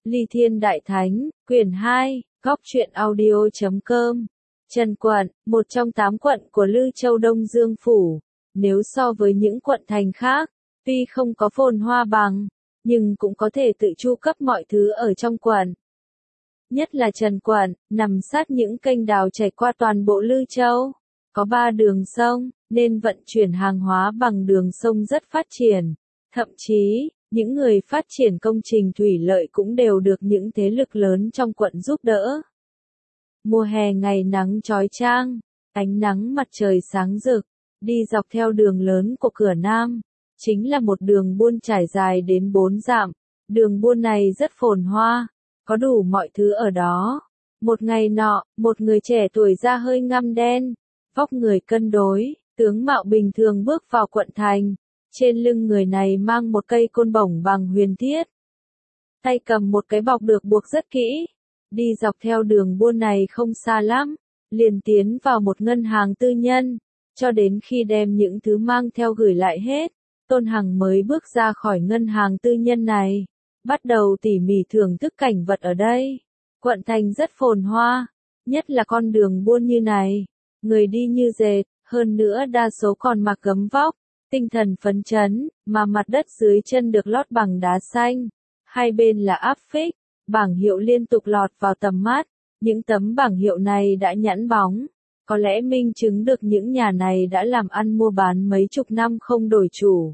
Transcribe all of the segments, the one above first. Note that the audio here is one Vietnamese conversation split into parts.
Ly Thiên Đại Thánh, quyển 2, góc truyện audio.com. Trần quận, một trong 8 quận của Lư Châu Đông Dương Phủ. Nếu so với những quận thành khác, tuy không có phồn hoa bằng, nhưng cũng có thể tự chu cấp mọi thứ ở trong quận. Nhất là Trần quận, nằm sát những kênh đào chảy qua toàn bộ Lư Châu. Có 3 đường sông, nên vận chuyển hàng hóa bằng đường sông rất phát triển. Thậm chí, những người phát triển công trình thủy lợi cũng đều được những thế lực lớn trong quận giúp đỡ. Mùa hè ngày nắng chói chang, ánh nắng mặt trời sáng rực, đi dọc theo đường lớn của cửa Nam, chính là một đường buôn trải dài đến 4 dặm. Đường buôn này rất phồn hoa, có đủ mọi thứ ở đó. Một ngày nọ, một người trẻ tuổi da hơi ngăm đen, vóc người cân đối, tướng mạo bình thường bước vào quận thành. Trên lưng người này mang một cây côn bổng bằng huyền thiết. Tay cầm một cái bọc được buộc rất kỹ. Đi dọc theo đường buôn này không xa lắm, liền tiến vào một ngân hàng tư nhân. Cho đến khi đem những thứ mang theo gửi lại hết, Tôn Hằng mới bước ra khỏi ngân hàng tư nhân này. Bắt đầu tỉ mỉ thưởng thức cảnh vật ở đây. Quận thành rất phồn hoa, nhất là con đường buôn như này. Người đi như dệt, hơn nữa đa số còn mặc gấm vóc. Tinh thần phấn chấn, mà mặt đất dưới chân được lót bằng đá xanh. Hai bên là áp phích, bảng hiệu liên tục lọt vào tầm mắt. Những tấm bảng hiệu này đã nhẵn bóng. Có lẽ minh chứng được những nhà này đã làm ăn mua bán mấy chục năm không đổi chủ.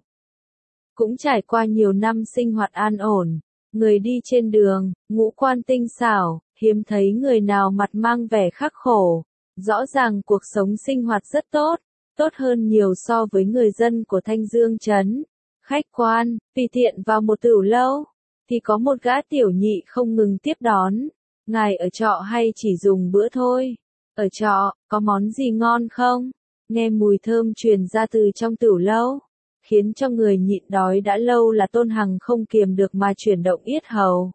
Cũng trải qua nhiều năm sinh hoạt an ổn. Người đi trên đường, ngũ quan tinh xảo, hiếm thấy người nào mặt mang vẻ khắc khổ. Rõ ràng cuộc sống sinh hoạt rất tốt. Tốt hơn nhiều so với người dân của Thanh Dương Trấn. Khách quan, tùy tiện vào một tửu lâu, thì có một gã tiểu nhị không ngừng tiếp đón. Ngài ở trọ hay chỉ dùng bữa thôi? Ở trọ, có món gì ngon không? Nghe mùi thơm truyền ra từ trong tửu lâu, khiến cho người nhịn đói đã lâu là Tôn Hằng không kiềm được mà chuyển động yết hầu.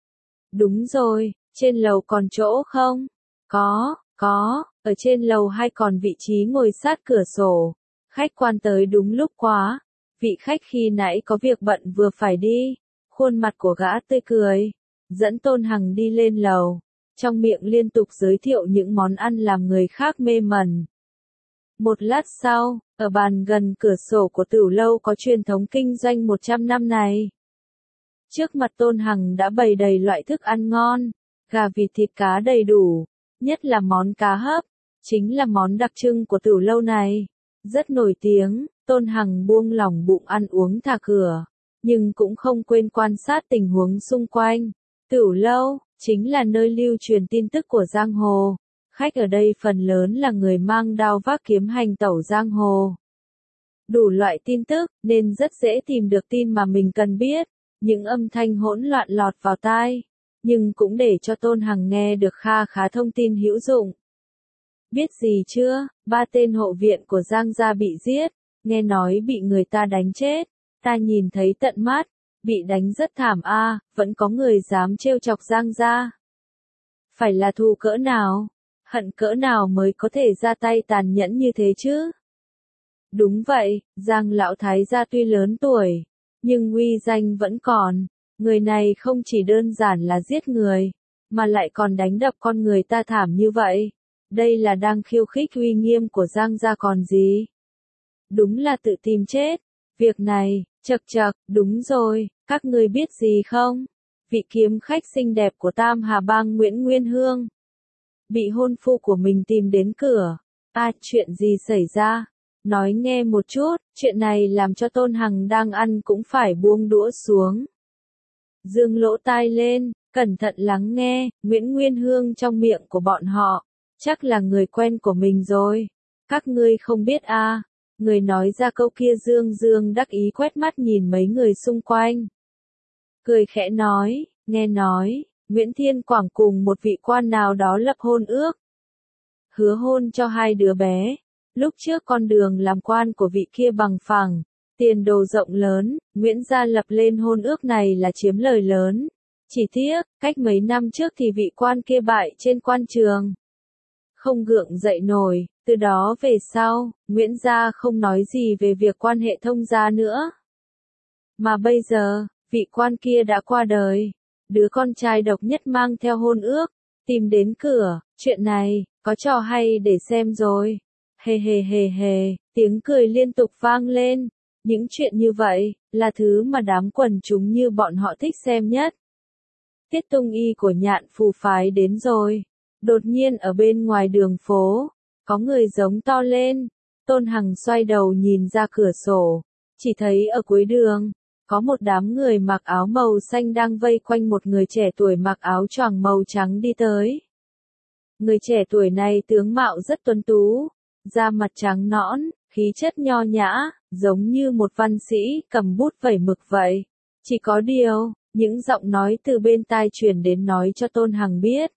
Đúng rồi, trên lầu còn chỗ không? Có, ở trên lầu 2 còn vị trí ngồi sát cửa sổ. Khách quan tới đúng lúc quá. Vị khách khi nãy có việc bận vừa phải đi. Khuôn mặt của gã tươi cười, dẫn Tôn Hằng đi lên lầu. Trong miệng liên tục giới thiệu những món ăn làm người khác mê mẩn. Một lát sau, ở bàn gần cửa sổ của tửu lâu có truyền thống kinh doanh 100 năm này. Trước mặt Tôn Hằng đã bày đầy loại thức ăn ngon, gà vịt thịt cá đầy đủ. Nhất là món cá hấp, chính là món đặc trưng của tửu lâu này. Rất nổi tiếng, Tôn Hằng buông lỏng bụng ăn uống thả cửa, nhưng cũng không quên quan sát tình huống xung quanh. Tửu lâu, chính là nơi lưu truyền tin tức của giang hồ. Khách ở đây phần lớn là người mang đao vác kiếm hành tẩu giang hồ. Đủ loại tin tức, nên rất dễ tìm được tin mà mình cần biết. Những âm thanh hỗn loạn lọt vào tai, nhưng cũng để cho Tôn Hằng nghe được kha khá thông tin hữu dụng. Biết gì chưa, 3 tên hộ viện của Giang gia bị giết, nghe nói bị người ta đánh chết, ta nhìn thấy tận mắt, bị đánh rất thảm a, vẫn có người dám trêu chọc Giang gia. Phải là thù cỡ nào, hận cỡ nào mới có thể ra tay tàn nhẫn như thế chứ? Đúng vậy, Giang lão thái gia tuy lớn tuổi, nhưng uy danh vẫn còn. Người này không chỉ đơn giản là giết người, mà lại còn đánh đập con người ta thảm như vậy. Đây là đang khiêu khích uy nghiêm của Giang gia còn gì. Đúng là tự tìm chết. Việc này, chậc, đúng rồi, các ngươi biết gì không? Vị kiếm khách xinh đẹp của Tam Hà Bang Nguyễn Nguyên Hương bị hôn phu của mình tìm đến cửa. Chuyện gì xảy ra? Nói nghe một chút, chuyện này làm cho Tôn Hằng đang ăn cũng phải buông đũa xuống. Dương lỗ tai lên, cẩn thận lắng nghe. Nguyễn Nguyên Hương trong miệng của bọn họ, chắc là người quen của mình rồi. Các ngươi không biết à? Người nói ra câu kia Dương đắc ý quét mắt nhìn mấy người xung quanh. Cười khẽ nói, nghe nói, Nguyễn Thiên Quảng cùng một vị quan nào đó lập hôn ước. Hứa hôn cho 2 đứa bé. Lúc trước con đường làm quan của vị kia bằng phẳng, tiền đồ rộng lớn, Nguyễn gia lập lên hôn ước này là chiếm lời lớn. Chỉ tiếc, cách mấy năm trước thì vị quan kia bại trên quan trường. Không gượng dậy nổi, từ đó về sau, Nguyễn gia không nói gì về việc quan hệ thông gia nữa. Mà bây giờ, vị quan kia đã qua đời. đứa con trai độc nhất mang theo hôn ước, tìm đến cửa, chuyện này, có trò hay để xem rồi. Hề hề hề hề, tiếng cười liên tục vang lên. Những chuyện như vậy, là thứ mà đám quần chúng như bọn họ thích xem nhất. Tiết Tung Y của Nhạn Phù phái đến rồi. Đột nhiên ở bên ngoài đường phố, có người giống to lên. Tôn Hằng xoay đầu nhìn ra cửa sổ, chỉ thấy ở cuối đường, có một đám người mặc áo màu xanh đang vây quanh một người trẻ tuổi mặc áo choàng màu trắng đi tới. Người trẻ tuổi này tướng mạo rất tuấn tú, da mặt trắng nõn, khí chất nho nhã, giống như một văn sĩ cầm bút vẩy mực vậy. Chỉ có điều, những giọng nói từ bên tai truyền đến nói cho Tôn Hằng biết.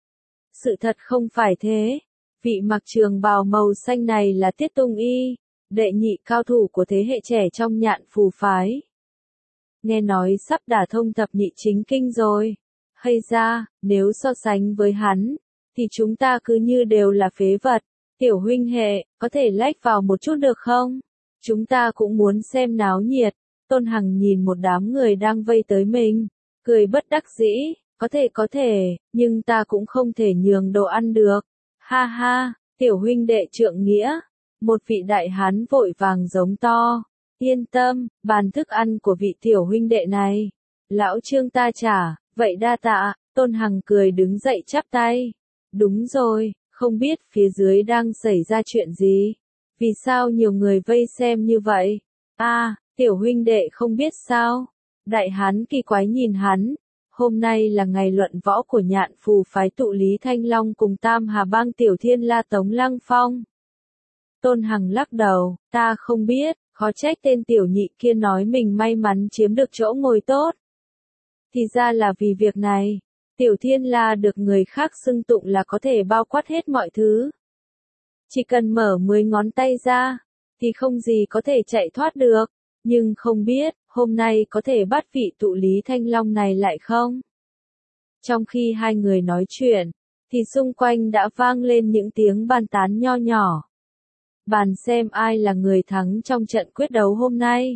Sự thật không phải thế. Vị mặc trường bào màu xanh này là Tiết Tung Y, đệ nhị cao thủ của thế hệ trẻ trong Nhạn Phù phái. Nghe nói sắp đả thông thập nhị chính kinh rồi. Hay ra, nếu so sánh với hắn, thì chúng ta cứ như đều là phế vật. Tiểu huynh hệ, có thể lách vào một chút được không? Chúng ta cũng muốn xem náo nhiệt. Tôn Hằng nhìn một đám người đang vây tới mình, cười bất đắc dĩ, có thể, nhưng ta cũng không thể nhường đồ ăn được. Ha ha, tiểu huynh đệ trượng nghĩa. Một vị đại hán vội vàng giống to. Yên tâm, bàn thức ăn của vị tiểu huynh đệ này, lão Trương ta trả, vậy đa tạ. Tôn Hằng cười đứng dậy chắp tay. Đúng rồi, không biết phía dưới đang xảy ra chuyện gì? Vì sao nhiều người vây xem như vậy? Tiểu huynh đệ không biết sao? Đại hán kỳ quái nhìn hắn. Hôm nay là ngày luận võ của Nhạn Phù phái tụ Lý Thanh Long cùng Tam Hà Bang Tiểu Thiên La Tống Lăng Phong. Tôn Hằng lắc đầu, ta không biết, khó trách tên tiểu nhị kia nói mình may mắn chiếm được chỗ ngồi tốt. Thì ra là vì việc này. Tiểu Thiên La được người khác xưng tụng là có thể bao quát hết mọi thứ. Chỉ cần mở 10 ngón tay ra, thì không gì có thể chạy thoát được. Nhưng không biết, hôm nay có thể bắt vị tụ Lý Thanh Long này lại không? Trong khi hai người nói chuyện, thì xung quanh đã vang lên những tiếng bàn tán nho nhỏ. Bàn xem ai là người thắng trong trận quyết đấu hôm nay.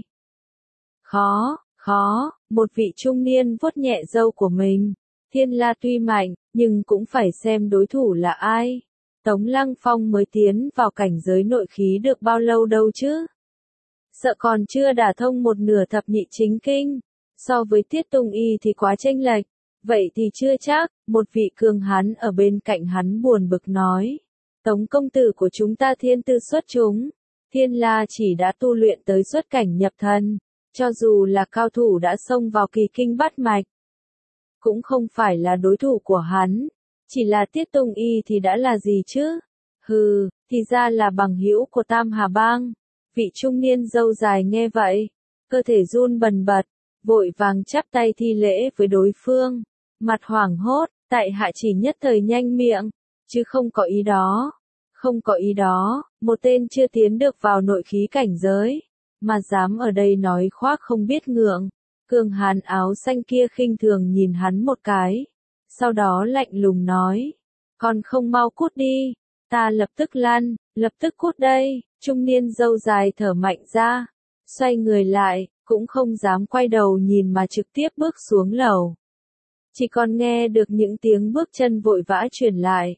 Khó, một vị trung niên vuốt nhẹ râu của mình. Thiên La tuy mạnh, nhưng cũng phải xem đối thủ là ai. Tống Lăng Phong mới tiến vào cảnh giới nội khí được bao lâu đâu chứ? Sợ còn chưa đả thông một nửa thập nhị chính kinh. So với Tiết Tung Y thì quá chênh lệch. Vậy thì chưa chắc, một vị cường hán ở bên cạnh hắn buồn bực nói. Tống công tử của chúng ta thiên tư xuất chúng. Thiên La chỉ đã tu luyện tới xuất cảnh nhập thần. Cho dù là cao thủ đã xông vào kỳ kinh bát mạch, cũng không phải là đối thủ của hắn. Chỉ là Tiết Tung Y thì đã là gì chứ? Hừ, thì ra là bằng hữu của Tam Hà Bang. Vị trung niên râu dài nghe vậy, cơ thể run bần bật, vội vàng chắp tay thi lễ với đối phương. Mặt hoảng hốt, tại hạ chỉ nhất thời nhanh miệng, chứ không có ý đó. Không có ý đó, một tên chưa tiến được vào nội khí cảnh giới, mà dám ở đây nói khoác không biết ngượng. Cường hán áo xanh kia khinh thường nhìn hắn một cái, sau đó lạnh lùng nói, còn không mau cút đi, ta lập tức lăn, lập tức cút đây. Trung niên râu dài thở mạnh ra, xoay người lại, cũng không dám quay đầu nhìn mà trực tiếp bước xuống lầu. Chỉ còn nghe được những tiếng bước chân vội vã truyền lại.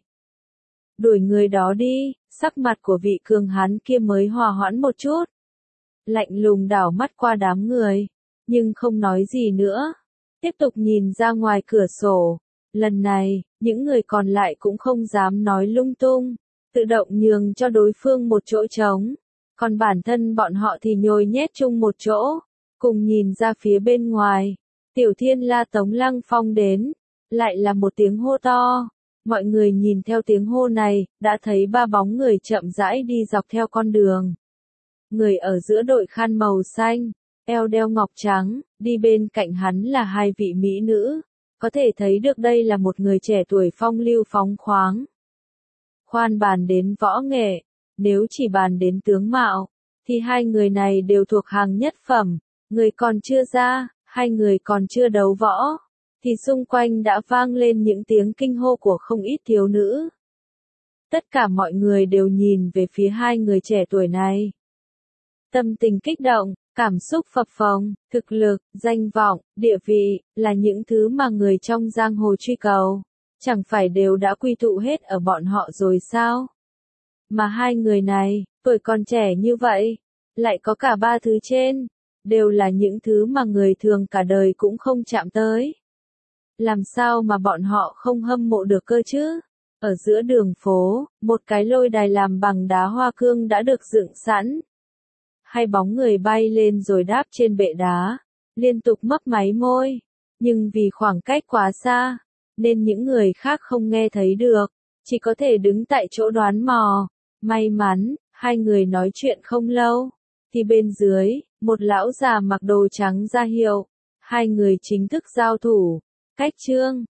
Đuổi người đó đi, sắc mặt của vị cường hán kia mới hòa hoãn một chút. Lạnh lùng đảo mắt qua đám người, nhưng không nói gì nữa. Tiếp tục nhìn ra ngoài cửa sổ. Lần này, những người còn lại cũng không dám nói lung tung, tự động nhường cho đối phương một chỗ trống. Còn bản thân bọn họ thì nhồi nhét chung một chỗ, cùng nhìn ra phía bên ngoài. Tiểu Thiên La Tống Lăng Phong đến, lại là một tiếng hô to. Mọi người nhìn theo tiếng hô này, đã thấy ba bóng người chậm rãi đi dọc theo con đường. Người ở giữa đội khăn màu xanh, eo đeo ngọc trắng, đi bên cạnh hắn là hai vị mỹ nữ. Có thể thấy được đây là một người trẻ tuổi phong lưu phóng khoáng. Khoan bàn đến võ nghệ, nếu chỉ bàn đến tướng mạo, thì hai người này đều thuộc hàng nhất phẩm. Người còn chưa ra, hai người còn chưa đấu võ, thì xung quanh đã vang lên những tiếng kinh hô của không ít thiếu nữ. Tất cả mọi người đều nhìn về phía hai người trẻ tuổi này. Tâm tình kích động, Cảm xúc phập phồng, thực lực, danh vọng, địa vị, là những thứ mà người trong giang hồ truy cầu. Chẳng phải đều đã quy tụ hết ở bọn họ rồi sao? Mà hai người này, tuổi còn trẻ như vậy, lại có cả ba thứ trên, đều là những thứ mà người thường cả đời cũng không chạm tới. Làm sao mà bọn họ không hâm mộ được cơ chứ? Ở giữa đường phố, một cái lôi đài làm bằng đá hoa cương đã được dựng sẵn. Hai bóng người bay lên rồi đáp trên bệ đá, liên tục mấp máy môi. Nhưng vì khoảng cách quá xa, nên những người khác không nghe thấy được, chỉ có thể đứng tại chỗ đoán mò. May mắn, hai người nói chuyện không lâu, thì bên dưới, một lão già mặc đồ trắng ra hiệu. Hai người chính thức giao thủ. Cách chương